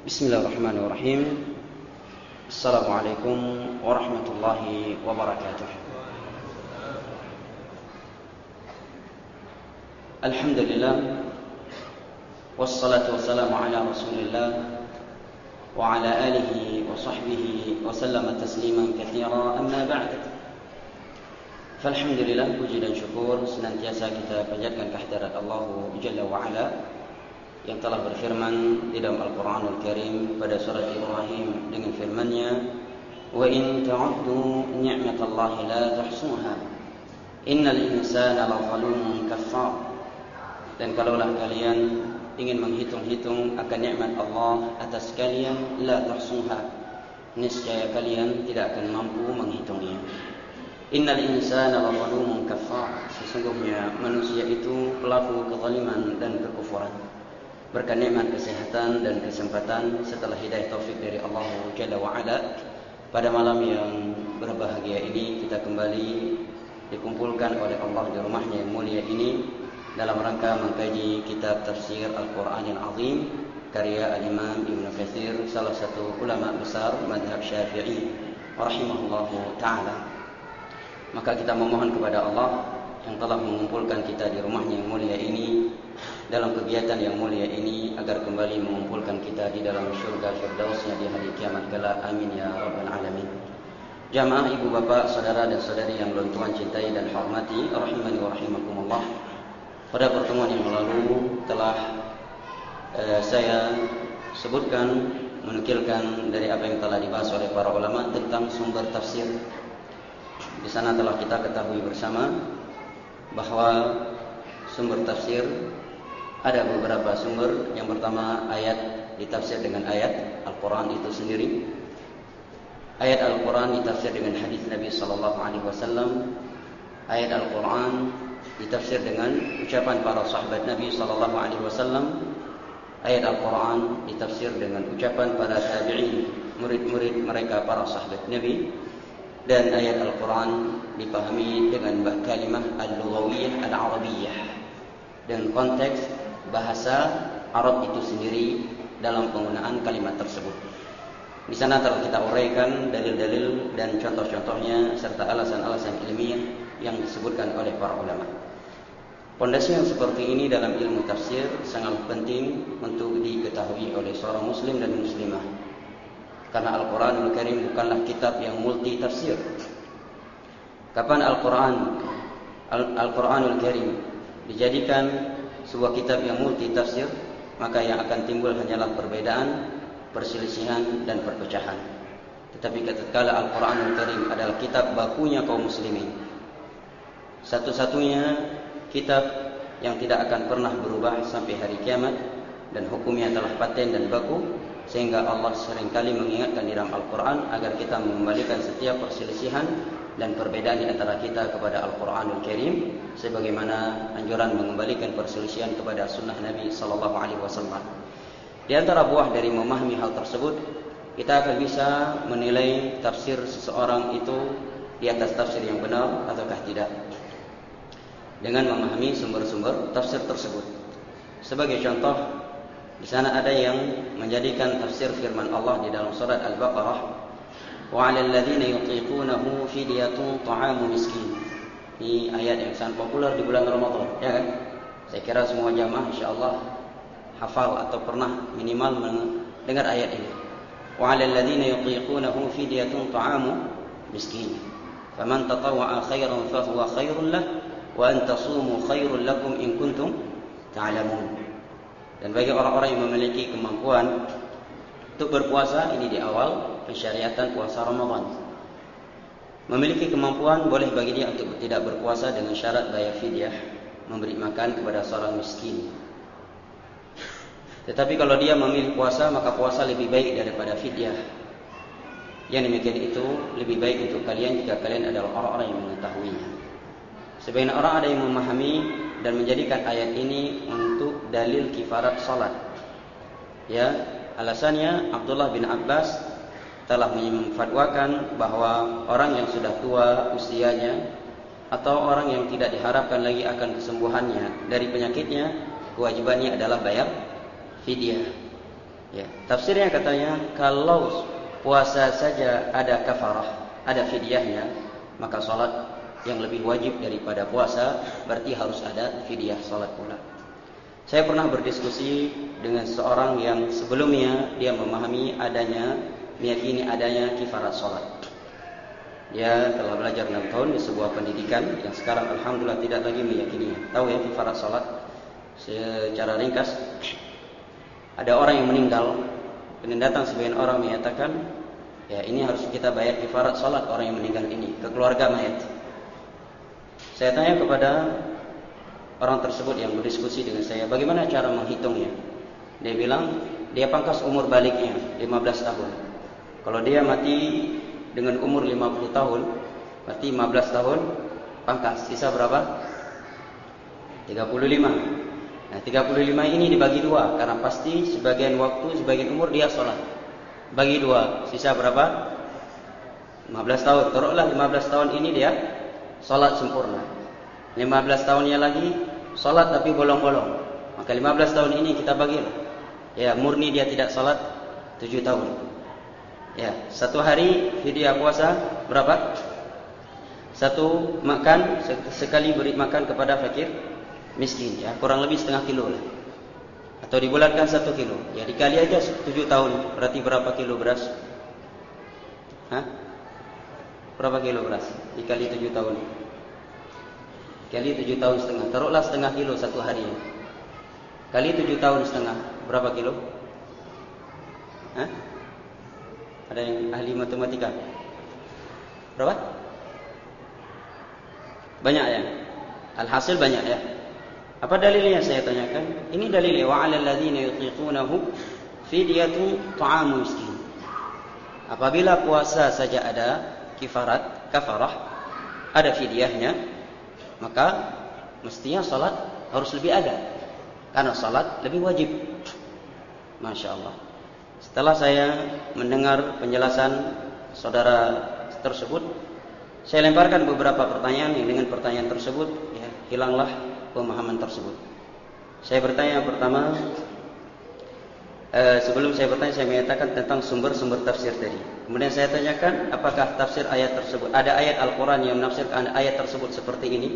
Bismillahirrahmanirrahim. Assalamualaikum warahmatullahi wabarakatuh. Alhamdulillah, wassalatu wassalamu ala Rasulillah wa ala alihi wa sahbihi wa sallama tasliman katsira, amma ba'd. Falhamdulillah, puji dan syukur senantiasa kita panjatkan kehadirat Allah Jalla wa Ala yang telah berfirman di dalam Al-Quranul Karim pada surat Ibrahim dengan firman-Nya, "Wa in ta'uddu ni'matallahi la tuhsuha, innal insana lazalumun kafar." Dan kalaulah kalian ingin menghitung-hitung akan nikmat Allah atas kalian, la tuhsuha, niscaya kalian tidak akan mampu menghitungnya. Innal insana lazalumun kafar, sesungguhnya manusia itu pelaku kezaliman dan kekufuran. Berkat nikmat kesehatan dan kesempatan setelah hidayah taufik dari Allah Jalla wa Ala, pada malam yang berbahagia ini kita kembali dikumpulkan oleh Allah di rumahnya yang mulia ini dalam rangka mengkaji kitab tafsir Al-Quran yang azim karya Al-Imam Ibn Katsir, salah satu ulama besar madhab Syafi'i rahimahullahu ta'ala. Maka kita memohon kepada Allah yang telah mengumpulkan kita di rumahnya yang mulia ini dalam kegiatan yang mulia ini agar kembali mengumpulkan kita di dalam syurga firdausnya di hari kiamat kelak. Amin ya rabbal alamin. Jamaah ibu bapak, saudara dan saudari yang belum Tuhan cintai dan hormati, rahimani wa rahimakumullah. Pada pertemuan yang lalu telah saya sebutkan, menukilkan dari apa yang telah dibahas oleh para ulama tentang sumber tafsir. Di sana telah kita ketahui bersama bahwa sumber tafsir ada beberapa sumber. Yang pertama, ayat ditafsir dengan ayat Al-Quran itu sendiri. Ayat Al-Quran ditafsir dengan hadis Nabi SAW. Ayat Al-Quran ditafsir dengan ucapan para sahabat Nabi SAW. Ayat Al-Quran ditafsir dengan ucapan para tabi'in, murid-murid mereka para sahabat Nabi. Dan ayat Al-Quran dipahami dengan kalimah al-lughawiyah al-arabiyah, dan konteks bahasa Arab itu sendiri dalam penggunaan kalimat tersebut. Di sana telah kita uraikan dalil-dalil dan contoh-contohnya serta alasan-alasan ilmiah yang disebutkan oleh para ulama. Pondasi yang seperti ini dalam ilmu tafsir sangat penting untuk diketahui oleh seorang muslim dan muslimah. Karena Al-Quranul Karim bukanlah kitab yang multi tafsir. Kapan Al-Quranul Karim dijadikan sebuah kitab yang multi tafsir, maka yang akan timbul hanyalah perbedaan, perselisihan dan perpecahan. Tetapi tatkala Al-Quranul Karim adalah kitab bakunya kaum muslimin, satu-satunya kitab yang tidak akan pernah berubah sampai hari kiamat, dan hukumnya telah paten dan baku, sehingga Allah seringkali mengingatkan di dalam Al-Quran agar kita mengembalikan setiap perselisihan dan perbedaan di antara kita kepada Al-Quranul Karim, sebagaimana anjuran mengembalikan perselisihan kepada sunnah Nabi SAW. Di antara buah dari memahami hal tersebut, kita akan bisa menilai tafsir seseorang itu di atas tafsir yang benar ataukah tidak, dengan memahami sumber-sumber tafsir tersebut. Sebagai contoh, di sana ada yang menjadikan tafsir firman Allah di dalam surat Al-Baqarah, wa 'alal ladzina yutiqunahu fidyatun ta'amu miskin. Ini ayat yang sangat populer di bulan Ramadan, ya kan? Saya kira semua jamaah insyaallah hafal atau pernah minimal mendengar ayat ini. Wa 'alal ladzina yutiqunahu fidyatun ta'amu miskin. Faman tatawwa'a khairan fahuwa khairul lah, wa an tasumu khairul lakum in kuntum ta'lamun. Dan bagi orang-orang yang memiliki kemampuan untuk berpuasa, ini di awal pensyariatan puasa Ramadan, memiliki kemampuan boleh bagi dia untuk tidak berpuasa dengan syarat bayar fidyah, memberi makan kepada seorang miskin. Tetapi kalau dia memilih puasa, maka puasa lebih baik daripada fidyah. Yang demikian itu lebih baik untuk kalian jika kalian adalah orang-orang yang mengetahuinya. Sebagian orang ada yang memahami dan menjadikan ayat ini untuk dalil kifarat salat. Ya, alasannya Abdullah bin Abbas telah memfatwakan bahwa orang yang sudah tua usianya atau orang yang tidak diharapkan lagi akan kesembuhannya dari penyakitnya, kewajibannya adalah bayar fidyah. Ya, tafsirnya katanya kalau puasa saja ada kafarah, ada fidyahnya, maka salat yang lebih wajib daripada puasa berarti harus ada fidyah salat pula. Saya pernah berdiskusi dengan seorang yang sebelumnya dia memahami adanya, meyakini adanya kifarat salat. Dia telah belajar 6 tahun di sebuah pendidikan yang sekarang alhamdulillah tidak lagi meyakininya. Tahu ya kifarat salat? Secara ringkas, ada orang yang meninggal, kemudian datang sebagian orang menyatakan, ya ini harus kita bayar kifarat salat orang yang meninggal ini ke keluarga mayat. Saya tanya kepada orang tersebut yang berdiskusi dengan saya, bagaimana cara menghitungnya? Dia bilang, dia pangkas umur baliknya 15 tahun. Kalau dia mati dengan umur 50 tahun, berarti 15 tahun pangkas, sisa berapa? 35. Nah, 35 ini dibagi 2, karena pasti sebagian waktu, sebagian umur dia sholat. Bagi 2, sisa berapa? 15 tahun. Taruhlah 15 tahun ini dia sholat sempurna. 15 tahunnya lagi sholat tapi bolong-bolong. Maka 15 tahun ini kita bagi. Ya, murni dia tidak sholat 7 tahun. Ya, satu hari fidyah puasa berapa? Satu makan, sekali beri makan kepada fakir miskin, ya, kurang lebih setengah kilo lah. Atau dibulatkan 1 kilo. Ya, dikali aja 7 tahun, berarti berapa kilo beras? Hah? Berapa kilo beras? Dikali 7 tahun. Kali 7 tahun setengah. Taruhlah setengah kilo satu hari. Kali 7 tahun setengah. Berapa kilo? Hah? Ada yang ahli matematika? Berapa? Banyak ya? Alhasil banyak ya? Apa dalilnya saya tanyakan? Ini dalilnya. Wa 'alal ladzina yutiqunahu fidyatun ta'amu miskin. Apabila puasa saja ada kafarah, ada fidyahnya, maka mestinya salat harus lebih ada, karena salat lebih wajib. Masya Allah. Setelah saya mendengar penjelasan saudara tersebut, saya lemparkan beberapa pertanyaan yang dengan pertanyaan tersebut ya, hilanglah pemahaman tersebut. Saya bertanya pertama, sebelum saya bertanya, saya menyatakan tentang sumber-sumber tafsir tadi. Kemudian saya tanyakan, apakah tafsir ayat tersebut, ada ayat Al-Quran yang menafsirkan ayat tersebut seperti ini?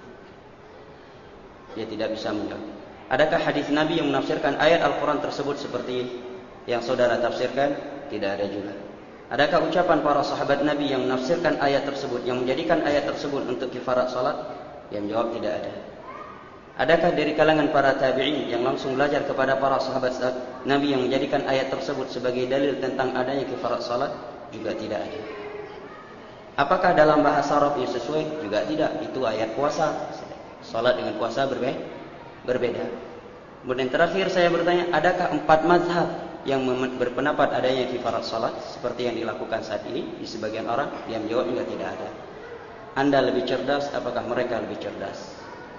Dia tidak bisa menjawab. Adakah hadis Nabi yang menafsirkan ayat Al-Quran tersebut seperti yang saudara tafsirkan? Tidak ada juga. Adakah ucapan para sahabat Nabi yang menafsirkan ayat tersebut, yang menjadikan ayat tersebut untuk kifarat salat? Yang menjawab tidak ada. Adakah dari kalangan para tabi'in yang langsung belajar kepada para sahabat Nabi yang menjadikan ayat tersebut sebagai dalil tentang adanya kifarat salat? Juga tidak ada. Apakah dalam bahasa Arab yang sesuai? Juga tidak. Itu ayat puasa. Salat dengan puasa berbeda. Kemudian terakhir saya bertanya, adakah 4 mazhab yang berpendapat adanya kifarat salat seperti yang dilakukan saat ini di sebagian orang? Yang menjawab juga tidak ada. Anda lebih cerdas, apakah mereka lebih cerdas?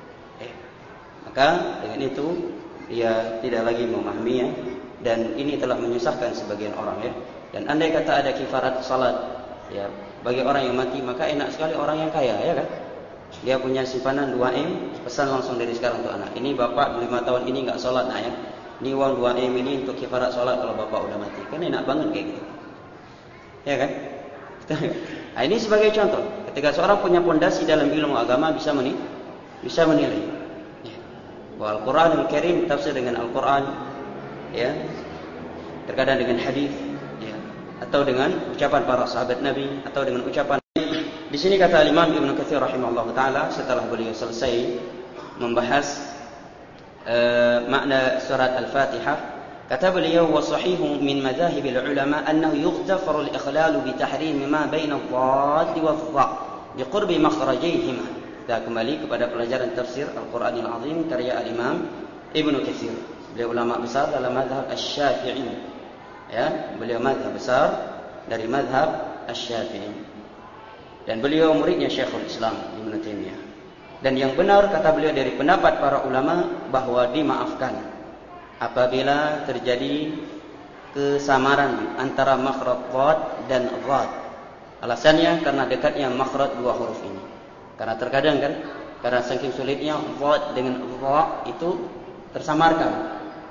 Maka dengan itu dia tidak lagi memahaminya, dan ini telah menyusahkan sebagian orang ya. Dan andai kata ada kifarat salat ya bagi orang yang mati, maka enak sekali orang yang kaya ya kan. Dia punya simpanan 2M, pesan langsung dari sekarang untuk anak. Ini bapak 5 tahun ini enggak salat nak ya. Ini uang 2M ini untuk kifarat salat kalau bapak udah mati. Kan enak banget kayak gitu. Ya kan? Nah, ini sebagai contoh. Ketika seorang punya pondasi dalam ilmu agama bisa menilai. Al-Quranul Karim tafsir dengan Al-Quran ya, terkadang dengan hadis ya, atau dengan ucapan para sahabat Nabi, atau dengan ucapan. Di sini kata Imam Ibnu Katsir rahimahullah taala, setelah beliau selesai membahas makna surat Al-Fatihah, kata beliau, wa sahihu min madhahibil ulama annahu yughtafaru al-ikhlalu bi tahrim ma baina ad-dhadd wa adh-dha bi qurbi makhrajayhima. Kita kembali kepada pelajaran tafsir Al-Quranil Azim karya Al-Imam Ibnu Katsir. Beliau ulama besar dalam mazhab Asy-Syafi'i. Ya, beliau mazhab besar dari mazhab Asy-Syafi'i. Dan beliau muridnya Syekhul Islam Ibnu Taimiyah. Dan yang benar kata beliau dari pendapat para ulama bahwa dimaafkan apabila terjadi kesamaran antara makhraj dhad dan dhad. Alasannya karena dekatnya makhraj 2 huruf ini. Karena terkadang kan, karena saking sulitnya dhad dengan dha itu tersamarkan.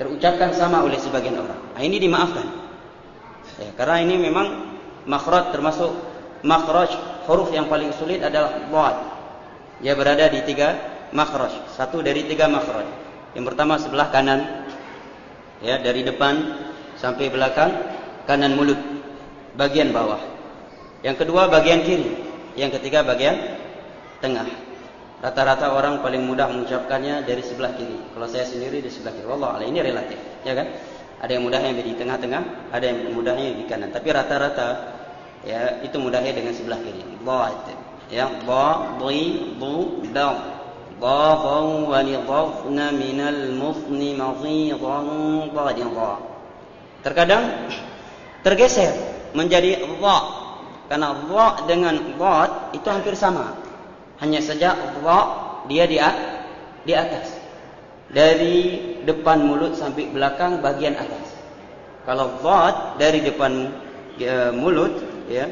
terucapkan sama oleh sebagian orang. Ini dimaafkan. Ya, karena ini memang makhraj, termasuk makhraj huruf yang paling sulit adalah dhad. Dia berada di 3 makhraj, 1 dari 3 makhraj. Yang pertama sebelah kanan, ya, dari depan sampai belakang kanan mulut, bagian bawah. Yang kedua bagian kiri, yang ketiga bagian tengah. Rata-rata orang paling mudah mengucapkannya dari sebelah kiri. Kalau saya sendiri di sebelah kiri. Wallah, ini relatif, ya kan? Ada yang mudahnya di tengah-tengah, ada yang mudahnya di kanan. Tapi rata-rata, ya, itu mudahnya dengan sebelah kiri. Dhad, ya, dha, dhi, du, da. Dhafu wa lidhafna minal mufni mazidan dhadidha. Terkadang tergeser menjadi dha, karena dha dengan dhad itu hampir sama. Hanya saja dha dia di atas, dari depan mulut sampai belakang bagian atas. Kalau dhad dari depan mulut, ya,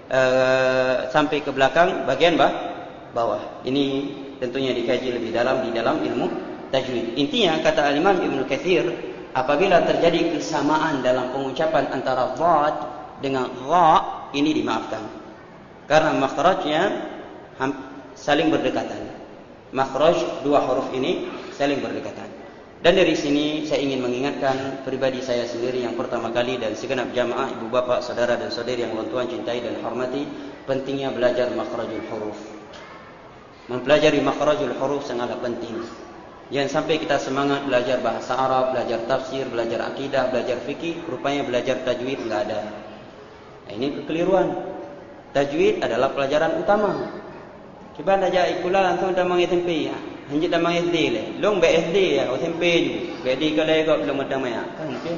sampai ke belakang bagian bawah. Ini tentunya dikaji lebih dalam di dalam ilmu tajwid. Intinya kata Al-Imam Ibnu Katsir, apabila terjadi kesamaan dalam pengucapan antara dhad dengan dha, ini dimaafkan. Karena makhrajnya saling berdekatan. Makhraj 2 huruf ini saling berdekatan. Dan dari sini saya ingin mengingatkan pribadi saya sendiri yang pertama kali dan segenap jamaah, ibu bapak, saudara dan saudari yang tuan cintai dan hormati, pentingnya belajar makhrajul huruf. Mempelajari makhrajul huruf sangatlah penting. Jangan sampai kita semangat belajar bahasa Arab, belajar tafsir, belajar akidah, belajar fikih, rupanya belajar tajwid enggak ada. Nah, ini kekeliruan. Tajwid adalah pelajaran utama. Cuba aja ikulah antum dah mengitempi ya. Hanya dah mengSD le. Long BSD ya, SMP juga. BSD kalau ikut belum ada maya. Kan mungkin.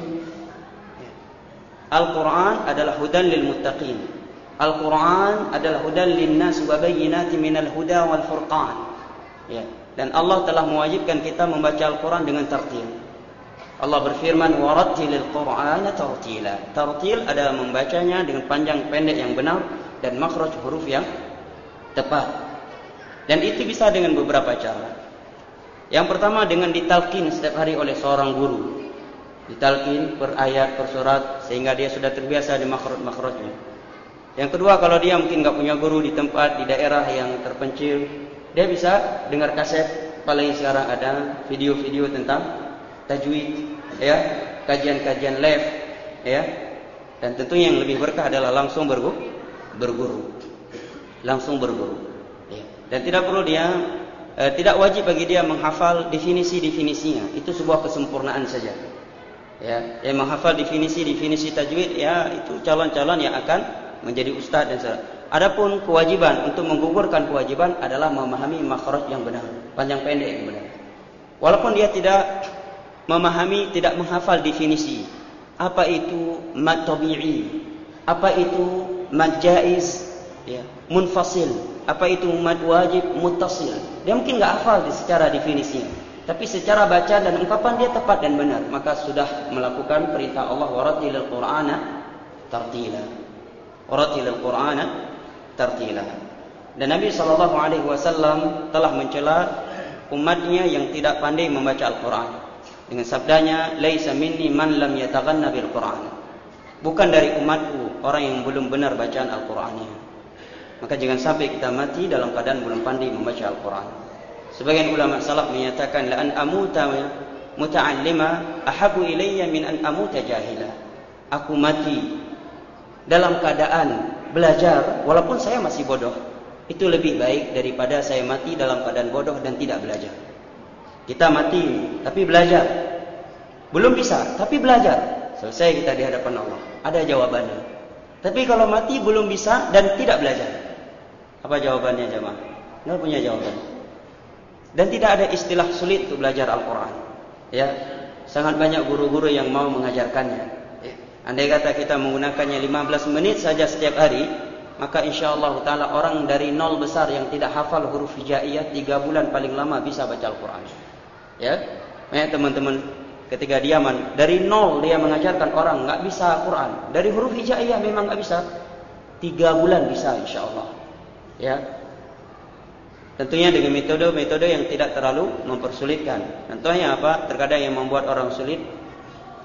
Al-Quran adalah hudan lil muttaqin. Al-Quran adalah hudan linnas wa bayyinatin minal huda wal furqan. Ya, dan Allah telah mewajibkan kita membaca Al-Quran dengan tartil. Allah berfirman, "Warattilil Qur'ana tartila." Tartil adalah membacanya dengan panjang pendek yang benar dan makhraj huruf yang tepat. Dan itu bisa dengan beberapa cara. Yang pertama dengan ditalqin setiap hari oleh seorang guru. Ditalqin per ayat, per surat, sehingga dia sudah terbiasa di makhraj-makhrajnya. Yang kedua, kalau dia mungkin enggak punya guru di tempat, di daerah yang terpencil, dia bisa dengar kaset. Apalagi sekarang ada video-video tentang tajwid, ya, kajian-kajian live, ya. Dan tentunya yang lebih berkah adalah langsung berguru. Langsung berguru. Ya. Dan tidak perlu dia, tidak wajib bagi dia menghafal definisi-definisinya. Itu sebuah kesempurnaan saja. Ya, yang menghafal definisi-definisi tajwid, ya, itu calon-calon yang akan menjadi ustaz dan sebagainya. Adapun kewajiban untuk menggugurkan kewajiban adalah memahami makhraj yang benar, panjang pendek yang benar. Walaupun dia tidak memahami, tidak menghafal definisi. Apa itu mad tabi'i? Apa itu mad jaiz? Ya, munfasil. Apa itu mad wajib, muttasil? Dia mungkin enggak hafal secara definisinya, tapi secara baca dan ungkapan dia tepat dan benar, maka sudah melakukan perintah Allah, warattilil Qur'ana tartila. Warattilil Qur'ana tartila. Dan Nabi SAW telah mencela umatnya yang tidak pandai membaca Al-Quran dengan sabdanya, "Laisa minni man lam yataghanna bil Qur'an." Bukan dari umatku orang yang belum benar bacaan Al-Qur'annya. Maka jangan sampai kita mati dalam keadaan belum pandai membaca Al-Quran. Sebagian ulama salaf menyatakan, "La an amuta muta'allima ahabu ilayya min an amuta jahila." Aku mati dalam keadaan belajar walaupun saya masih bodoh, itu lebih baik daripada saya mati dalam keadaan bodoh dan tidak belajar. Kita mati tapi belajar, belum bisa tapi belajar, selesai kita di hadapan Allah, ada jawabannya. Tapi kalau mati belum bisa dan tidak belajar, apa jawabannya jemaah? Tidak punya jawaban. Dan tidak ada istilah sulit untuk belajar Al-Quran. Ya, sangat banyak guru-guru yang mau mengajarkannya. Andai kata kita menggunakannya 15 menit saja setiap hari, maka insyaAllah ta'ala orang dari nol besar yang tidak hafal huruf hijaiyah 3 bulan paling lama bisa baca Al-Quran. Ya, banyak teman-teman ketika diaman dari nol dia mengajarkan orang enggak bisa Quran. Dari huruf hijaiyah memang enggak bisa. 3 bulan bisa insyaAllah. Ya. Tentunya dengan metode-metode yang tidak terlalu mempersulitkan. Contohnya apa? Terkadang yang membuat orang sulit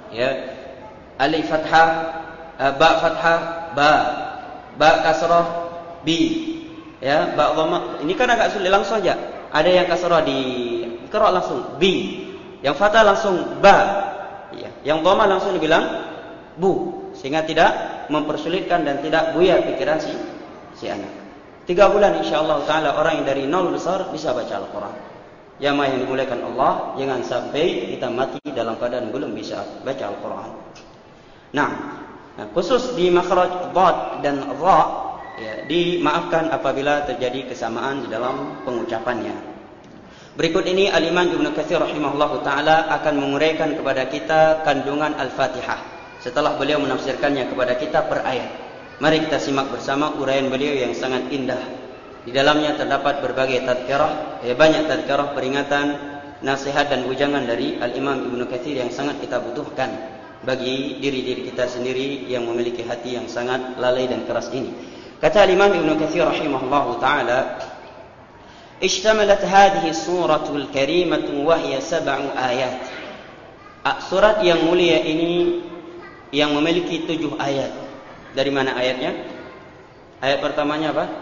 Ya, alif fathah, ba fathah, ba kasrah, bi. Ya, ba dhamma. Ini kan agak sulit, langsung aja. Ada yang kasrah di qira langsung bi. Yang fathah langsung ba. Ya, yang dhamma langsung dibilang bu, sehingga tidak mempersulitkan dan tidak buyar pikiran si anak. 3 bulan insyaallah taala orang yang dari nol besar bisa baca Al-Qur'an. Yang dimuliakan Allah, jangan sampai kita mati dalam keadaan belum bisa baca Al-Qur'an. Nah, khusus di makhraj dhad dan dha, ya, dimaafkan apabila terjadi kesamaan di dalam pengucapannya. Berikut ini Al-Imam Ibnu Katsir rahimahullahu taala akan menguraikan kepada kita kandungan Al-Fatihah setelah beliau menafsirkannya kepada kita per ayat. Mari kita simak bersama uraian beliau yang sangat indah. Di dalamnya terdapat berbagai tadhkirah, banyak tadhkirah, peringatan, nasihat dan ujangan dari Al-Imam Ibnu Katsir yang sangat kita butuhkan bagi diri-diri kita sendiri yang memiliki hati yang sangat lalai dan keras ini. Kata Al-Imam Ibnu Katsir rahimahullahu taala, "Ishtamalat hadhihi suratul karimah wa hiya 7 ayat." Surat yang mulia ini yang memiliki 7 ayat. Dari mana ayatnya? Ayat pertamanya apa?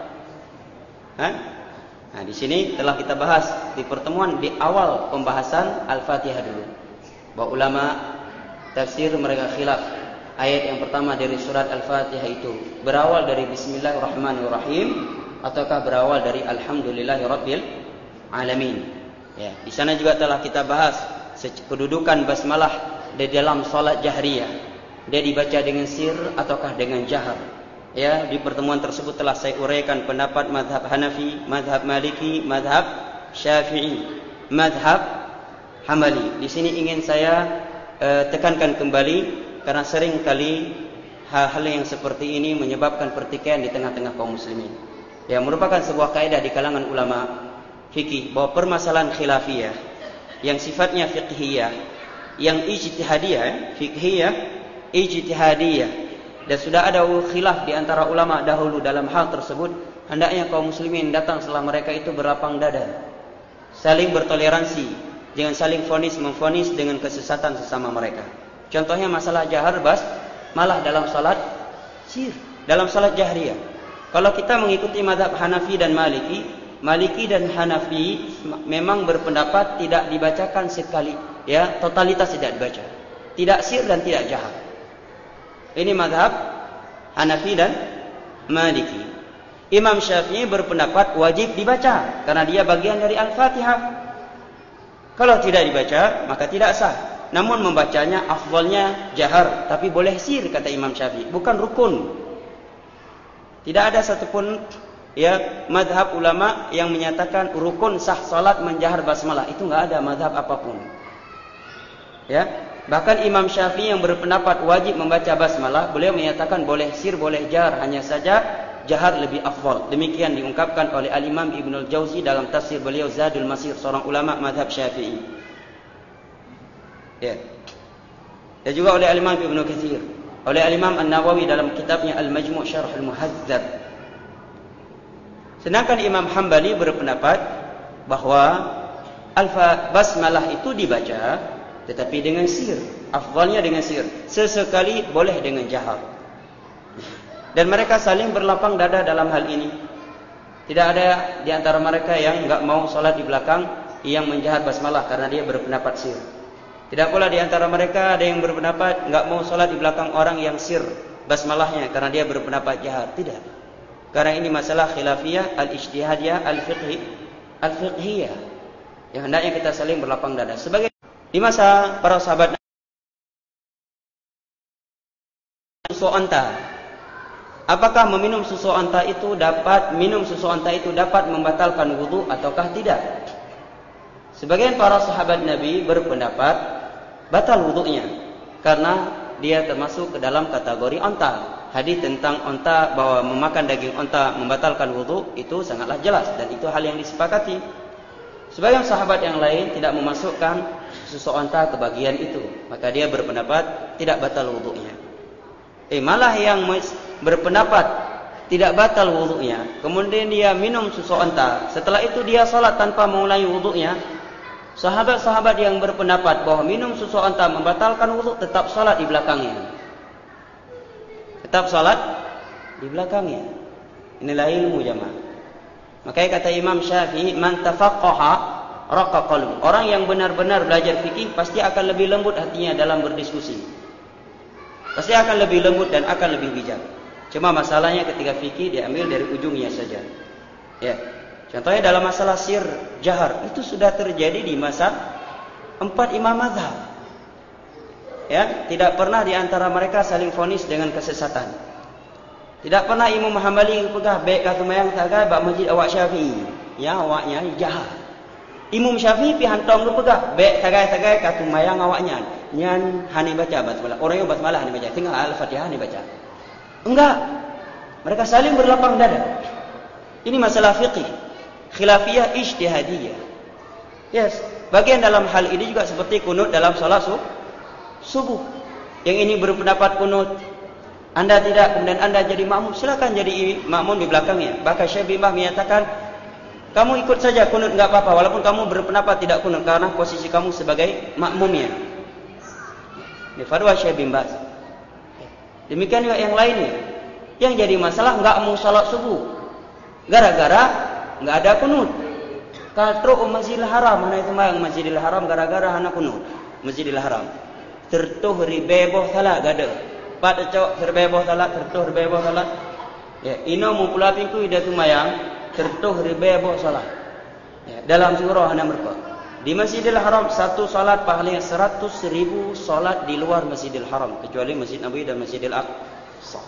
Nah, di sini telah kita bahas di pertemuan di awal pembahasan Al-Fatihah dulu. Bahwa ulama tafsir mereka khilaf. Ayat yang pertama dari surat Al-Fatihah itu berawal dari Bismillahirrahmanirrahim ataukah berawal dari Alhamdulillahirabbil alamin. Ya, di sana juga telah kita bahas kedudukan basmalah di dalam salat jahriyah. Dia dibaca dengan sir ataukah dengan jahar. Ya, di pertemuan tersebut telah saya uraikan pendapat mazhab Hanafi, mazhab Maliki, mazhab Syafi'i, mazhab Hambali. Di sini ingin saya tekankan kembali karena sering kali hal-hal yang seperti ini menyebabkan pertikaian di tengah-tengah kaum muslimin. Ya, merupakan sebuah kaidah di kalangan ulama fikih bahwa permasalahan khilafiyah yang sifatnya fiqhiyah, yang ijtihadiyah, fiqhiyah, ijtihadiyah, dan sudah ada khilaf di antara ulama dahulu dalam hal tersebut, hendaknya kaum muslimin datang setelah mereka itu berlapang dada, saling bertoleransi, jangan saling memvonis dengan kesesatan sesama mereka. Contohnya masalah jahar malah dalam salat sir, dalam salat jahriyah. Kalau kita mengikuti mazhab Hanafi dan Maliki dan Hanafi memang berpendapat tidak dibacakan sekali, ya, totalitas tidak dibaca, tidak sir dan tidak jahar. Ini mazhab Hanafi dan Maliki. Imam Syafi'i berpendapat wajib dibaca karena dia bagian dari Al-Fatihah. Kalau tidak dibaca maka tidak sah. Namun membacanya afdalnya jahar, tapi boleh sir kata Imam Syafi'i, bukan rukun. Tidak ada satupun mazhab ulama yang menyatakan rukun sah salat menjahar basmalah. Itu enggak ada mazhab apapun. Ya, bahkan Imam Syafi'i yang berpendapat wajib membaca basmalah, beliau menyatakan boleh sir, boleh jahar, hanya saja jahar lebih afdal. Demikian diungkapkan oleh Al-Imam Ibnul Jauzi dalam tafsir beliau Zadul Masir, seorang ulama mazhab Syafi'i. Ya. Dan juga oleh Al-Imam Ibnu Katsir, oleh Al-Imam An-Nawawi dalam kitabnya Al-Majmu' Syarh Al-Muhadzab. Sedangkan Imam Hambali berpendapat bahwa basmalah itu dibaca tetapi dengan sir, afdalnya dengan sir. Sesekali boleh dengan jahar. Dan mereka saling berlapang dada dalam hal ini. Tidak ada di antara mereka yang enggak mau salat di belakang yang menjahar basmalah karena dia berpendapat sir. Tidak pula di antara mereka ada yang berpendapat enggak mau salat di belakang orang yang sir basmalahnya karena dia berpendapat jahar. Tidak. Karena ini masalah khilafiyah, al-ijtihadiyah, al-fiqhiyah. Yang hendaknya kita saling berlapang dada. Sebagai di masa para sahabat susu onta, apakah minum susu onta itu dapat membatalkan wudu ataukah tidak? Sebagian para sahabat Nabi berpendapat batal wudunya karena dia termasuk ke dalam kategori onta. Hadis tentang onta bahwa memakan daging onta membatalkan wudu itu sangatlah jelas dan itu hal yang disepakati. Sebagian sahabat yang lain tidak memasukkan susu onta ke bagian itu, maka dia berpendapat tidak batal wudunya. Malah yang berpendapat tidak batal wudunya, kemudian dia minum susu onta, setelah itu dia salat tanpa mengulangi wudunya, Sahabat-sahabat yang berpendapat bahawa minum susu unta membatalkan wudu, tetap salat di belakangnya. Tetap salat di belakangnya. Inilah ilmu jamaah. Makanya kata Imam Syafi'i, man tafaqqaha raqa qalbu. Orang yang benar-benar belajar fikih pasti akan lebih lembut hatinya dalam berdiskusi. Pasti akan lebih lembut dan akan lebih bijak. Cuma masalahnya ketika fikih diambil dari ujungnya saja. Ya. Contohnya dalam masalah sir jahar, itu sudah terjadi di masa 4 imam mazhab. Ya, tidak pernah di antara mereka saling vonis dengan kesesatan. Tidak pernah Imam Hambali pegah baik kata mayang tagai bab masjid awak Syafi'i. Ya, awaknya jahar. Imam Syafi'i pi hantong lu pegah baik tagai kata mayang awaknya. Nyan hani baca basmalah. Orang yang basmalah hani baca, tinggal Al-Fatihah hani baca. Enggak. Mereka saling berlapang dada. Ini masalah fiqih. Khilafiyah ijtihadiyah. Yes, bagian dalam hal ini juga seperti kunut dalam salat subuh. Yang ini berpendapat kunut, Anda tidak, kemudian Anda jadi makmum, silakan jadi makmum di belakangnya. Bahkan Syekh bin Baz menyatakan, kamu ikut saja kunut enggak apa-apa walaupun kamu berpendapat tidak kunut karena posisi kamu sebagai makmumnya. Ini fatwa Syekh bin Baz. Demikian juga yang lainnya. Yang jadi masalah enggak mau salat subuh. Gara-gara enggak ada kunut. Katro Masjidil Haram, mana itu mayang Masjidil Haram gara-gara hana kunut. Masjidil Haram. Tertuh ribeboh salat gada. Pat cok ribeboh salat, tertuh ribeboh salat. Ya, ino mu pula pingku ida tu mayang tertuh ribeboh salat. Ya, dalam surah hana merpa. Di Masjidil Haram satu salat pahalanya 100.000 salat di luar Masjidil Haram kecuali Masjid Nabawi dan Masjidil Aqsa.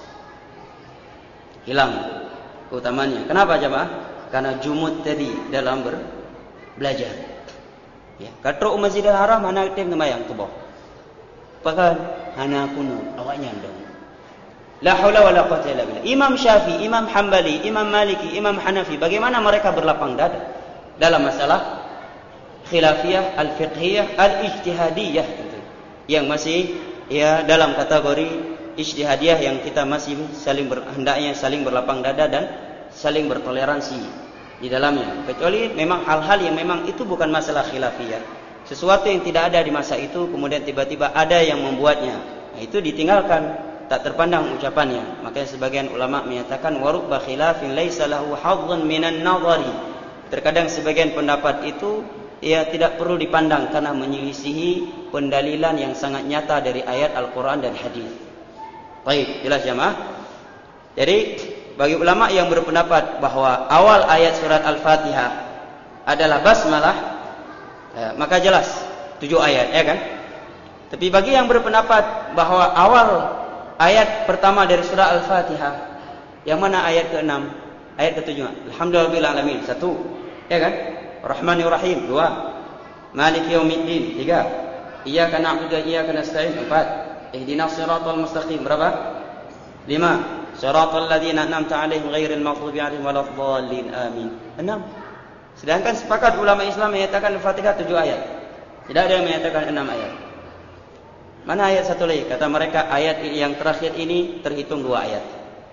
Hilang keutamanya. Kenapa jemaah? Karena jumud tadi dalam belajar. Ya, katro Masjidil Haram hana tim mayang tu boh. Pakan hana kunut awaknya dong. La haula wala quwwata illa billah. Imam Syafi'i, Imam Hambali, Imam Maliki, Imam Hanafi, bagaimana mereka berlapang dada dalam masalah khilafiyah, al-fiqhiyah, al-ijtihadiyah gitu. Yang masih ya dalam kategori ijtihadiyah yang kita masih hendaknya saling berlapang dada dan saling bertoleransi di dalamnya. Kecuali memang hal-hal yang memang itu bukan masalah khilafiyah. Sesuatu yang tidak ada di masa itu kemudian tiba-tiba ada yang membuatnya. Nah, itu ditinggalkan, tak terpandang ucapannya. Makanya sebagian ulama menyatakan warubba khilafin laisa lahu hadzun minan nadhari. Terkadang sebagian pendapat itu ia tidak perlu dipandang karena menyelisihi pendalilan yang sangat nyata dari ayat Al-Quran dan hadis. Baik, jelas jemaah. Jadi bagi ulama yang berpendapat bahwa awal ayat surat Al-Fatihah adalah basmalah, maka jelas 7 ayat, ya kan? Tapi bagi yang berpendapat bahwa awal ayat pertama dari surah Al-Fatihah, yang mana ayat ke-6, ayat ke-7, Alhamdulillahirabbil alamin, 1, ya kan? Rahmanir Rahim, 2, Maliki Yaumiddin, 3, Iyyaka na'budu wa iyyaka nasta'in, 4, Ihdinas siratal mustaqim, berapa? 5, Shiratal ladzina an'amta 'alaihim ghairil maghdubi 'alaihim waladdallin, amin. 6. Sedangkan sepakat ulama Islam menyatakan Al-Fatihah 7 ayat. Tidak ada yang menyatakan 6 ayat. Mana ayat satu lagi? Kata mereka ayat yang terakhir ini terhitung 2 ayat.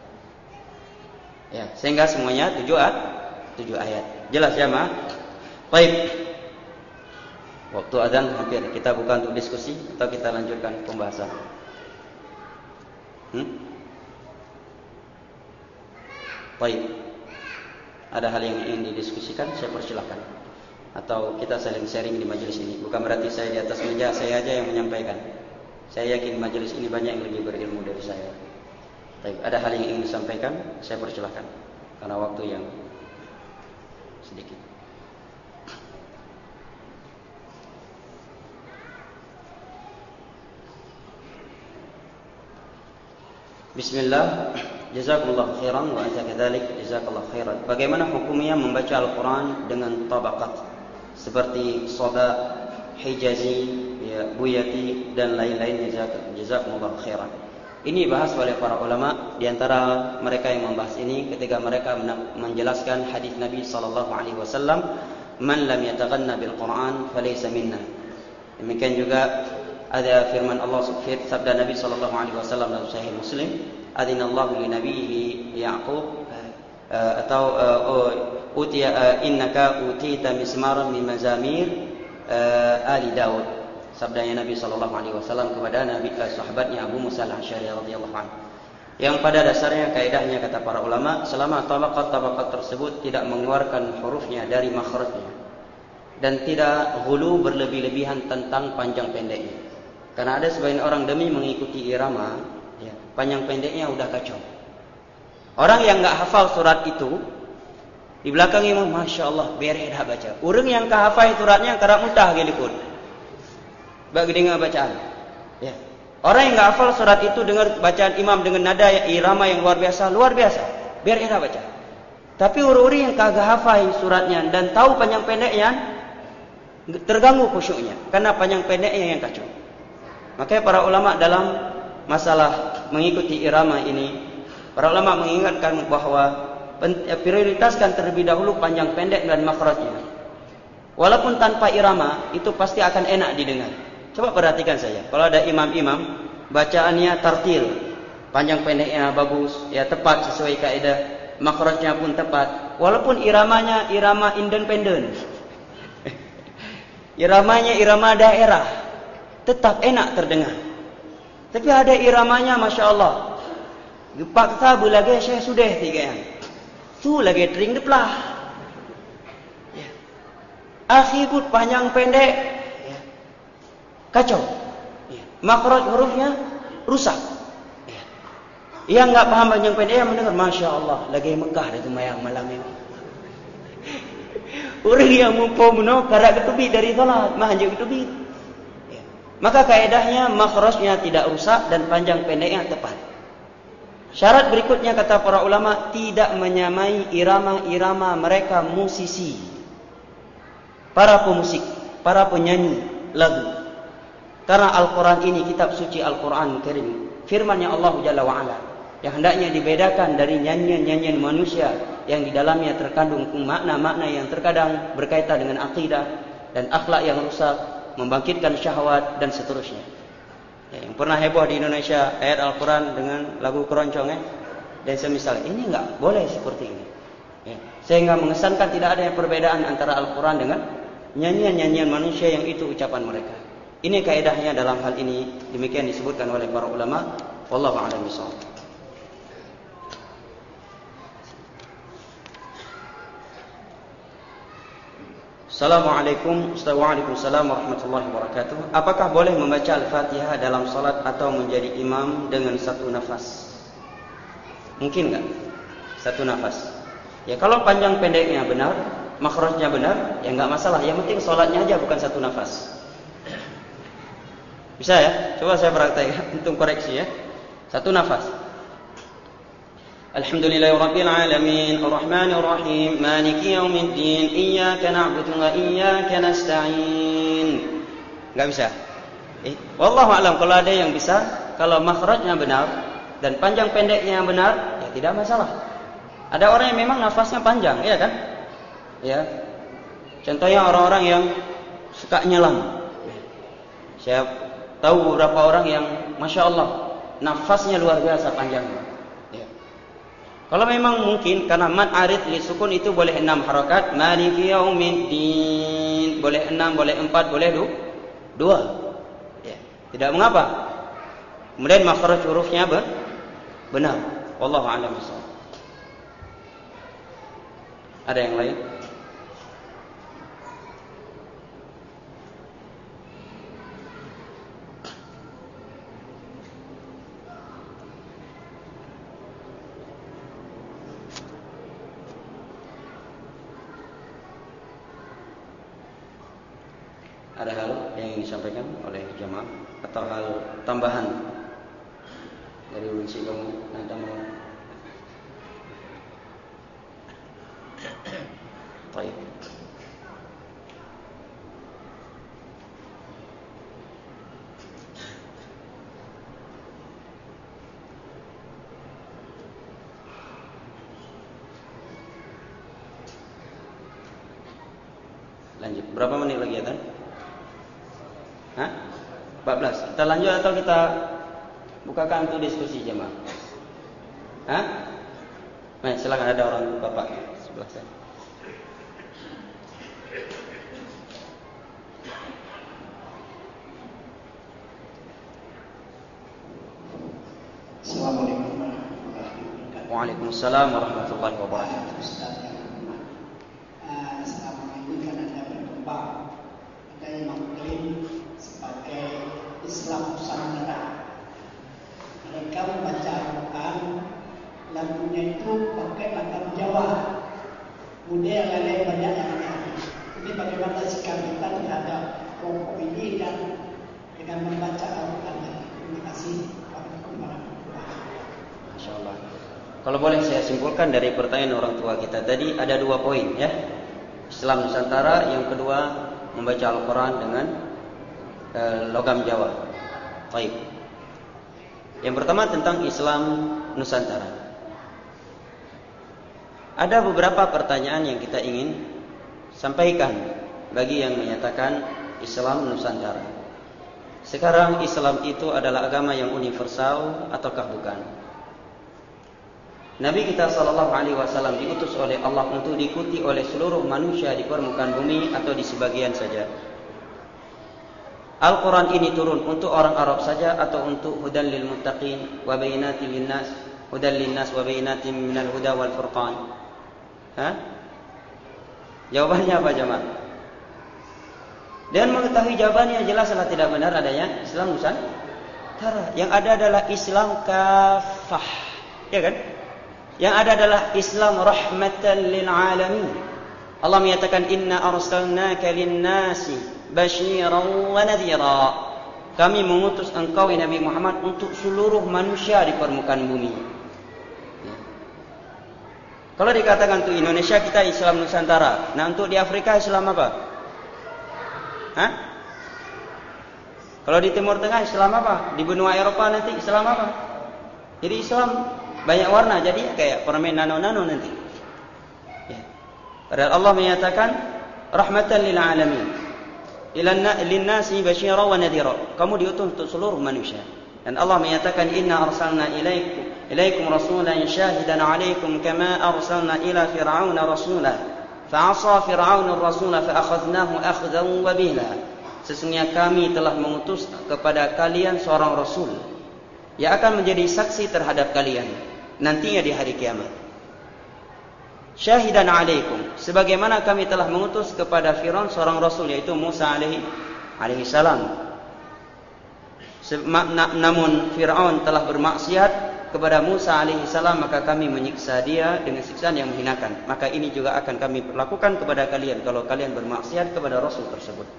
Ya, sehingga semuanya 7 ayat. Jelas ya, Ma? Baik. Waktu azan hampir. Kita buka untuk diskusi atau kita lanjutkan pembahasan? Baik. Ada hal yang ingin didiskusikan, saya persilakan. Atau kita saling sharing di majelis ini. Bukan berarti saya di atas meja, saya aja yang menyampaikan. Saya yakin majelis ini banyak yang lebih berilmu dari saya. Baik, ada hal yang ingin disampaikan, saya persilakan. Karena waktu yang sedikit. Bismillah. Jazakallahu khairan wa anta kadzalik jazakallahu khairan. Bagaimana hukumnya membaca Al-Quran dengan tabaqat seperti Sabah, Hijazi, ya, Buyati dan lain-lain, jazakumullahu khairan. Ini bahas oleh para ulama, di antara mereka yang membahas ini ketika mereka menjelaskan hadis Nabi sallallahu alaihi wasallam, "Man lam yataghanna bil Quran falaysa minna." Demikian juga ada firman Allah, sabda Nabi sallallahu alaihi wasallam dalam Sahih Muslim, "Adzinallahu li nabiyhi Yaqub atau utiya innaka utita mismaran min mazamir Ali Daud. Sabdanya Nabi sallallahu alaihi wasallam kepada sahabatnya Abu Musa al-Asy'ari radhiyallahu anhu. Yang pada dasarnya kaidahnya kata para ulama, selama tabaqat-tabaqat tersebut tidak mengeluarkan hurufnya dari makhrajnya dan tidak ghulu berlebih-lebihan tentang panjang pendeknya. Karena ada sebagian orang demi mengikuti irama, ya, panjang pendeknya udah kacau. Orang yang enggak hafal surat itu di belakang imam, masya Allah, beres dah baca. Orang yang kahafal suratnya karena mutah gelikun. Bagi dengar bacaan. Ya. Orang yang enggak hafal surat itu dengar bacaan imam dengan nada irama yang luar biasa, beres dah baca. Tapi orang-orang yang kagak hafal suratnya dan tahu panjang pendeknya, terganggu khusyuknya karena panjang pendeknya yang kacau. Makanya para ulama dalam masalah mengikuti irama ini, para ulama mengingatkan bahwa prioritaskan terlebih dahulu panjang pendek dan makhrajnya. Walaupun tanpa irama itu pasti akan enak didengar. Coba perhatikan saja. Kalau ada imam-imam bacaannya tartil, panjang pendeknya bagus, ya tepat sesuai kaidah, makhrajnya pun tepat. Walaupun iramanya irama independen. Iramanya irama daerah, tetap enak terdengar. Tapi ada iramanya masya Allah. Paksa lagi saya sudah tiga yang. Tu lagi tering deplah. Ya. Akhir panjang pendek, ya. Kacau. Ya. Makhraj hurufnya rusak. Ya. Yang enggak paham panjang pendek yang mendengar masya Allah lagi Mekah itu mayang malam ini. Orang yang mumpung karak ketubit dari salat, mahanjak ketubit. Ya. Maka kaedahnya makhrajnya tidak rusak dan panjang pendeknya tepat. Syarat berikutnya kata para ulama, tidak menyamai irama-irama mereka musisi, para pemusik, para penyanyi lagu. Karena Al-Quran ini kitab suci Al-Quran Karim, firman-Nya Allah Jalla wa'ala, yang hendaknya dibedakan dari nyanyian-nyanyian manusia yang di dalamnya terkandung makna-makna yang terkadang berkaitan dengan akidah dan akhlak yang rusak, membangkitkan syahwat dan seterusnya. Ya, yang pernah heboh di Indonesia ayat Al-Quran dengan lagu keroncong, dan semisal ini enggak boleh seperti ini. Ya, sehingga mengesankan tidak ada perbedaan antara Al-Quran dengan nyanyian-nyanyian manusia yang itu ucapan mereka. Ini kaedahnya dalam hal ini, demikian disebutkan oleh para ulama. Wallahu a'lam bishawab. Assalamualaikum Waalaikumsalam warahmatullahi wabarakatuh. Apakah boleh membaca Al-Fatihah dalam salat atau menjadi imam dengan satu nafas? Mungkin enggak? Satu nafas. Ya kalau panjang pendeknya benar, makhrajnya benar, ya enggak masalah. Yang penting salatnya aja bukan satu nafas. Bisa ya? Coba saya praktekkan untuk koreksi ya. Satu nafas. Alhamdulillahirabbil alamin, arrahmanir rahim, maliki yaumiddin, iyyaka na'budu wa iyyaka nasta'in. Enggak bisa. Wallahu a'lam. Kalau ada yang bisa, kalau makhrajnya benar dan panjang pendeknya benar, ya tidak masalah. Ada orang yang memang nafasnya panjang, ya kan? Ya. Contohnya orang-orang yang suka nyelam. Saya tahu beberapa orang yang masya Allah nafasnya luar biasa panjangnya. Kalau memang mungkin karena mad arid li sukun itu boleh 6 harakat, maliki yaumiddin boleh 6, boleh 4, boleh 2. Ya, tidak mengapa. Kemudian makhraj hurufnya benar. Wallahu a'lam bishawab. Ada yang lain? Ada hal yang ingin disampaikan oleh jamaah atau hal tambahan dari unsur kamu nanti mau? Baik. Lanjut. Berapa menit lagi ya kan? 14. Kita lanjut atau kita bukakan untuk diskusi jemaah? Baik, silakan, ada orang bapak sebelah saya. Assalamualaikum warahmatullahi wabarakatuh. Waalaikumsalam warahmatullahi wabarakatuh. Selama ini kan ada berkembang, ada yang mengklaim sebagai Islam Nusantara. Mereka membaca Al-Quran, lagunya itu pakai latar Jawa. Kemudian yang lain banyak yang lain. Ini bagaimana sikap kita terhadap kelompok ini dan dengan membaca Al-Quran. Terima kasih. Insyaallah. Kalau boleh saya simpulkan dari pertanyaan orang tua kita tadi, ada 2 poin ya. Islam Nusantara, yang kedua membaca Al-Quran dengan logam Jawa. Baik. Yang pertama tentang Islam Nusantara. Ada beberapa pertanyaan yang kita ingin sampaikan bagi yang menyatakan Islam Nusantara. Sekarang Islam itu adalah agama yang universal ataukah bukan? Nabi kita SAW diutus oleh Allah untuk diikuti oleh seluruh manusia di permukaan bumi atau di sebagian saja? Al-Quran ini turun untuk orang Arab saja atau untuk hudan lil muttaqin wa bayinatin linnas, hudan linnas wa bayinatin minal huda wal furqan? Jawabannya apa jemaah? Dan mengetahui jawabannya jelas adalah tidak benar adanya Islam Nusantara. Yang ada adalah Islam kafah, ya kan? Yang ada adalah Islam rahmatan lil alamin. Allah menyatakan inna arsalnaka lin-nasi basyiran wa nadhira. Kami mengutus engkau ya Nabi Muhammad untuk seluruh manusia di permukaan bumi. Ya. Kalau dikatakan untuk Indonesia kita Islam Nusantara. Nah, untuk di Afrika Islam apa? Kalau di Timur Tengah Islam apa? Di benua Eropa nanti Islam apa? Jadi Islam banyak warna, jadi kayak permen nano-nano nanti. Ya. Padahal Allah menyatakan rahmatan lil alamin. Lin-nasi basyira wa nadhira. Kamu diutus untuk seluruh manusia. Dan Allah menyatakan inna arsalna ilaikum rasulan syahidan 'alaikum kama arsalna ila fir'auna rasula. Fa'asa fir'auna ar-rasula fa akhadnahu akhdan wabila. Sesungguhnya kami telah mengutus kepada kalian seorang rasul yang akan menjadi saksi terhadap kalian nantinya di hari kiamat. Syahidan 'alaikum, sebagaimana kami telah mengutus kepada Firaun seorang rasul yaitu Musa alaihi salam. Namun Firaun telah bermaksiat kepada Musa alaihi salam, maka kami menyiksa dia dengan siksaan yang menghinakan. Maka ini juga akan kami perlakukan kepada kalian kalau kalian bermaksiat kepada rasul tersebut.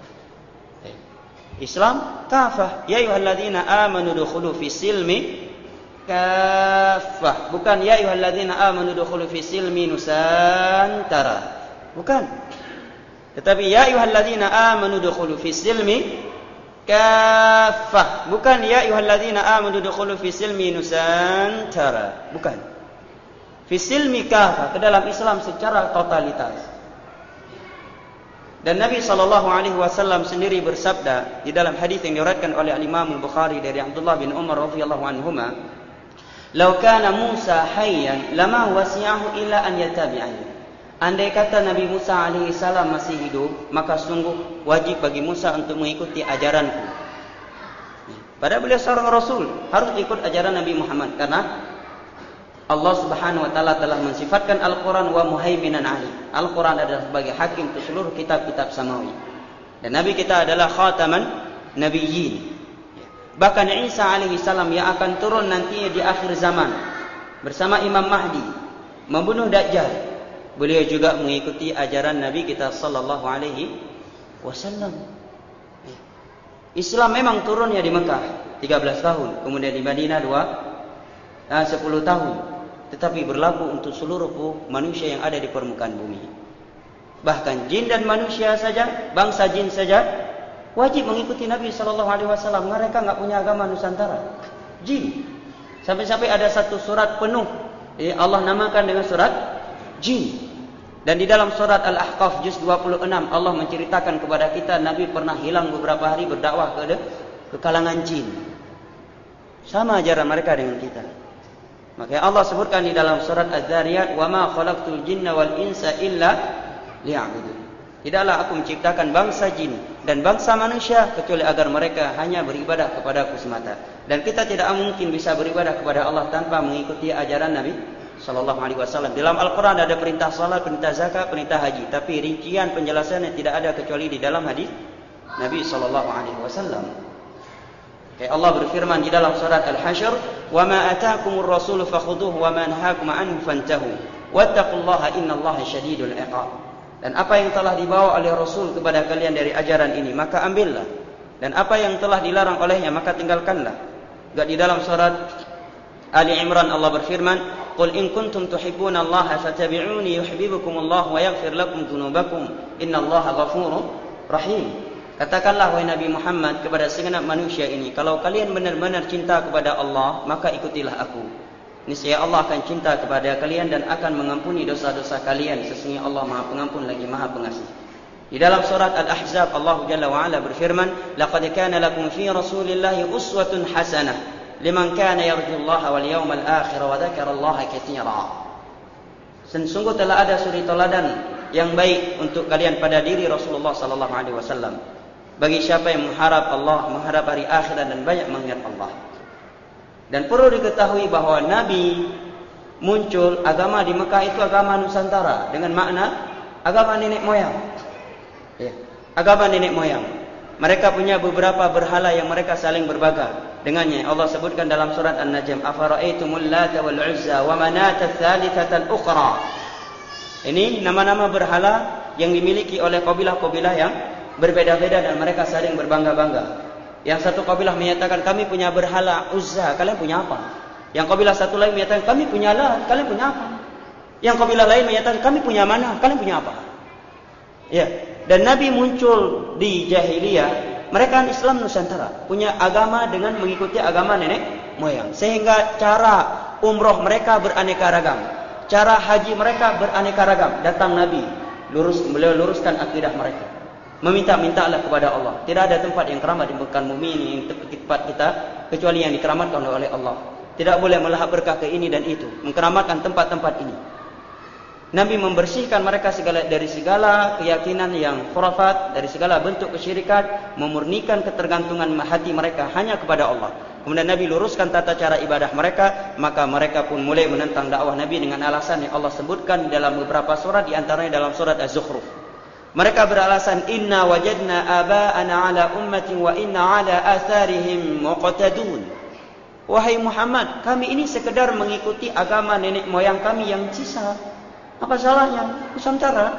Islam kafah, ya ayyuhalladzina amanu dukhulu fi silmi kafah, bukan ya ayyuhalladzina amanu dukhulu fi silmi nusantara, bukan. Tetapi ya ayyuhalladzina amanu dukhulu fi silmi kafah, bukan ya ayyuhalladzina amanu dukhulu fi silmi nusantara, bukan. Fi silmi kafah, ke dalam Islam secara totalitas. Dan Nabi SAW sendiri bersabda di dalam hadis yang diriwayatkan oleh Imam Al-Bukhari dari Abdullah bin Umar radhiyallahu anhuma, "Lau kana Musa hayyan lama wasi'ahu illa an yattabi'ani." Andai kata Nabi Musa alaihi salam masih hidup, maka sungguh wajib bagi Musa untuk mengikuti ajaranku. Padahal beliau seorang rasul, harus ikut ajaran Nabi Muhammad karena Allah Subhanahu wa taala telah mensifatkan Al-Qur'an wa muhaiminan alaihi. Al-Qur'an adalah sebagai hakim untuk seluruh kitab-kitab samawi. Dan nabi kita adalah khataman nabiyyin. Bahkan Isa alaihi salam yang akan turun nantinya di akhir zaman bersama Imam Mahdi membunuh Dajjal. Beliau juga mengikuti ajaran Nabi kita sallallahu alaihi wasallam. Islam memang turunnya di Mekah 13 tahun, kemudian di Madinah 10 tahun. Tetapi berlaku untuk seluruh manusia yang ada di permukaan bumi. Bahkan jin dan manusia saja, bangsa jin saja wajib mengikuti Nabi SAW. Mereka enggak punya agama Nusantara. Jin. Sampai-sampai ada satu surat penuh Allah namakan dengan surat jin. Dan di dalam surat Al-Ahqaf juz 26 Allah menceritakan kepada kita Nabi pernah hilang beberapa hari berdakwah ke kalangan jin. Sama ajaran mereka dengan kita. Maka Allah sebutkan di dalam surat Az-Zariyat, "Wa ma khalaqtul jinna wal insa illa liya'budun." Tidaklah aku menciptakan bangsa jin dan bangsa manusia kecuali agar mereka hanya beribadah kepada-Ku semata. Dan kita tidak mungkin bisa beribadah kepada Allah tanpa mengikuti ajaran Nabi sallallahu alaihi wasallam. Dalam Al-Qur'an ada perintah salat, perintah zakat, perintah haji, tapi rincian penjelasannya tidak ada kecuali di dalam hadis Nabi sallallahu alaihi wasallam. Kayak Allah berfirman di dalam surat Al-Hasyr, "Wa ma ataakumur rasulu fakhudhuhu wa ma nahakum anhu fantahu. Wattaqullaha innallaha syadidul iqab." Dan apa yang telah dibawa oleh Rasul kepada kalian dari ajaran ini, maka ambillah. Dan apa yang telah dilarang olehnya, maka tinggalkanlah. Juga di dalam surat Ali Imran Allah berfirman, "Qul in kuntum tuhibbunallaha fattabi'uni yuhibbukumullah wa yaghfir lakum dzunubakum. Innallaha ghafurur rahim." Katakanlah wahai Nabi Muhammad kepada segenap manusia ini, kalau kalian benar-benar cinta kepada Allah, maka ikutilah aku. Niscaya Allah akan cinta kepada kalian dan akan mengampuni dosa-dosa kalian. Sesungguhnya Allah Maha Pengampun lagi Maha Pengasih. Di dalam surat Al-Ahzab Allah Jalla wa Ala berfirman, "Laqad kana lakum fi Rasulillahi uswatun hasanah liman kana yarjullaha wal yawmal akhir wa dzakarallaha katsira." Sungguh telah ada suri teladan yang baik untuk kalian pada diri Rasulullah sallallahu alaihi wasallam. Bagi siapa yang mengharap Allah, mengharap hari akhirat dan banyak mengingat Allah. Dan perlu diketahui bahwa Nabi muncul, agama di Mekah itu agama Nusantara dengan makna agama nenek moyang. Ya, agama nenek moyang. Mereka punya beberapa berhala yang mereka saling berbangga dengannya. Allah sebutkan dalam surat An-Najm, "Afara'aitumul Lata wal Uzza wa Manata ats-tsalitsata al-ukhra." Ini nama-nama berhala yang dimiliki oleh kabilah-kabilah yang berbeda-beda dan mereka saling berbangga-bangga. Yang satu kabilah menyatakan kami punya berhala Uzza, kalian punya apa? Yang kabilah satu lain menyatakan kami punya Lat, kalian punya apa? Yang kabilah lain menyatakan kami punya Mana, kalian punya apa? Ya, dan Nabi muncul di jahiliyah, mereka Islam Nusantara, punya agama dengan mengikuti agama nenek moyang. Sehingga cara umroh mereka beraneka ragam, cara haji mereka beraneka ragam. Datang Nabi, beliau luruskan akidah mereka. Meminta-mintalah kepada Allah. Tidak ada tempat yang keramat di muka bumi ini yang tempat kita kecuali yang dikeramatkan oleh Allah. Tidak boleh melahap berkah ke ini dan itu, mengkeramatkan tempat-tempat ini. Nabi membersihkan mereka dari segala keyakinan yang khurafat, dari segala bentuk kesyirikan, memurnikan ketergantungan hati mereka hanya kepada Allah. Kemudian Nabi luruskan tata cara ibadah mereka, maka mereka pun mulai menentang dakwah Nabi dengan alasan yang Allah sebutkan dalam beberapa surat, di antaranya dalam surat Az-Zukhruf. Mereka beralasan, "Inna wajadna aba'ana ala ummatin wa inna ala atharihim muqtadun." Wahai Muhammad, kami ini sekedar mengikuti agama nenek moyang kami yang sisa. Apa salahnya? Nusantara.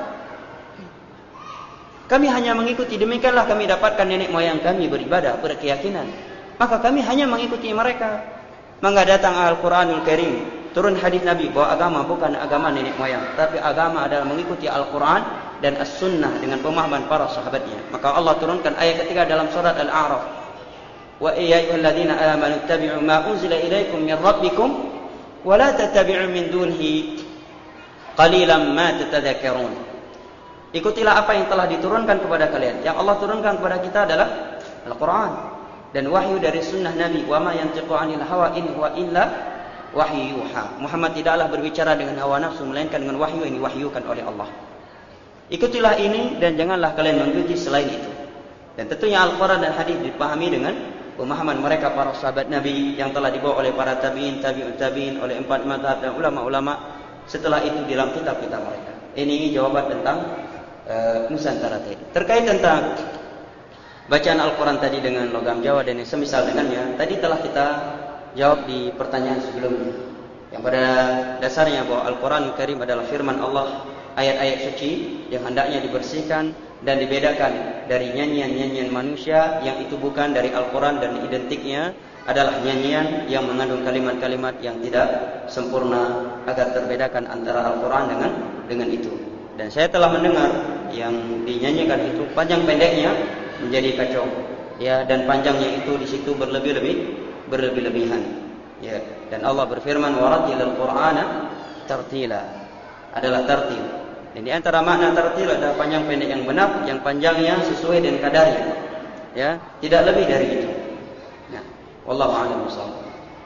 Kami hanya mengikuti, demikianlah kami dapatkan nenek moyang kami beribadah, berkeyakinan. Maka kami hanya mengikuti mereka. Maka datang Al-Quranul Karim, turun hadis Nabi bahwa agama bukan agama nenek moyang, tapi agama adalah mengikuti Al-Quran dan As-Sunnah dengan pemahaman para sahabatnya. Maka Allah turunkan ayat ketiga dalam surat Al-A'raf, "Wa ya ayyuhalladzina amanu ittabi'u ma unzila ilaikum min rabbikum wa la tattabi'u min dunihi qalilan ma tatadhakkarun." Ikutilah apa yang telah diturunkan kepada kalian. Yang Allah turunkan kepada kita adalah Al-Quran dan wahyu dari sunnah Nabi. "Wa ma yantiqu 'anil hawa in huwa illa wahyu yuha." Muhammad tidaklah berbicara dengan hawa nafsu, melainkan dengan wahyu yang diwahyukan oleh Allah. Ikutilah ini dan janganlah kalian mengikuti selain itu. Dan tentunya Al-Quran dan hadis dipahami dengan pemahaman mereka para sahabat Nabi yang telah dibawa oleh para tabi'in, tabi'ut tabi'in, oleh 4 mazhab dan ulama-ulama setelah itu di dalam kitab-kitab mereka. Ini jawaban tentang Nusantara tadi. Terkait tentang bacaan Al-Quran tadi dengan logam Jawa dan yang semisal dengannya, tadi telah kita jawab di pertanyaan sebelumnya. Yang pada dasarnya bahwa Al-Quran Karim adalah firman Allah, ayat-ayat suci yang hendaknya dibersihkan dan dibedakan dari nyanyian-nyanyian manusia yang itu bukan dari Al-Quran, dan identiknya adalah nyanyian yang mengandung kalimat-kalimat yang tidak sempurna, agar terbedakan antara Al-Quran dengan itu. Dan saya telah mendengar yang dinyanyikan itu panjang pendeknya menjadi kacau, ya, dan panjangnya itu di situ berlebih-lebihan, ya. Dan Allah berfirman, "Waratilal Qur'ana tartila," adalah tartil. Dan di antara makna tartil ada panjang pendek yang benar, yang panjangnya sesuai dengan kadarnya, ya, tidak lebih dari itu. Nah, wallahu a'lam bishawab.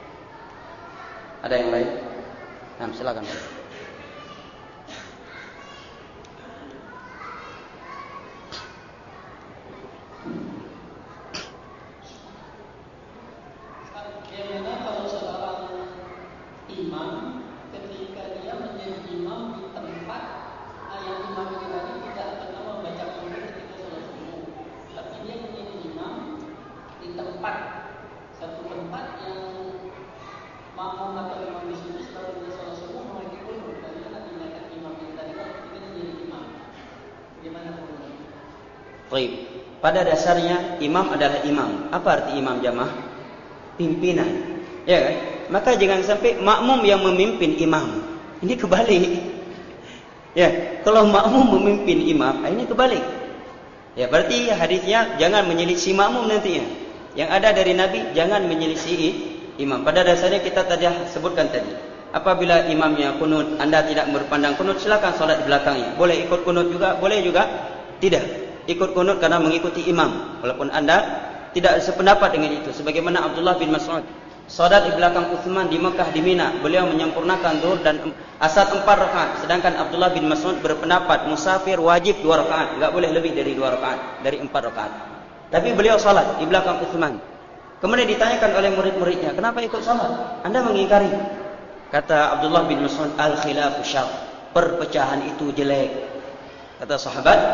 Ada yang lain? Nah, silakan. imam ketika dia menjadi imam di tempat yang imam itu tadi tidak pernah membaca qunut ketika sholat subuh, tapi dia menjadi imam di tempat satu tempat yang makmum atau imam di situ setelah dia sholat subuh memiliki qunut, dan dia nanti mengingatkan imam itu tadi kalau ketika dia menjadi imam. Bagaimana qunut? Baik. Pada dasarnya imam adalah imam. Apa arti imam jamaah? Pimpinan. Ya kan? Maka jangan sampai makmum yang memimpin imam. Ini kebalik. Ya, kalau makmum memimpin imam, ini kebalik. Ya, berarti hadisnya jangan menyelisih makmum nantinya. Yang ada dari Nabi jangan menyelisih imam. Pada dasarnya kita tadi sebutkan tadi. Apabila imamnya kunut, Anda tidak berpandang kunut, silakan salat di belakangnya. Boleh ikut kunut juga, boleh juga tidak. Ikut kunut karena mengikuti imam, walaupun Anda tidak sependapat dengan itu. Sebagaimana Abdullah bin Mas'ud salat di belakang Utsman di Mekah, di Mina, beliau menyempurnakan zuhur dan asar 4 rakaat, sedangkan Abdullah bin Mas'ud berpendapat musafir wajib 2 rakaat, enggak boleh lebih dari 2 rakaat, dari 4 rakaat. Tapi beliau salat di belakang Utsman. Kemudian ditanyakan oleh murid-muridnya, "Kenapa ikut salat? Anda mengingkari?" Kata Abdullah bin Mas'ud, "Al-khilafu syarr." Perpecahan itu jelek. Kata sahabat,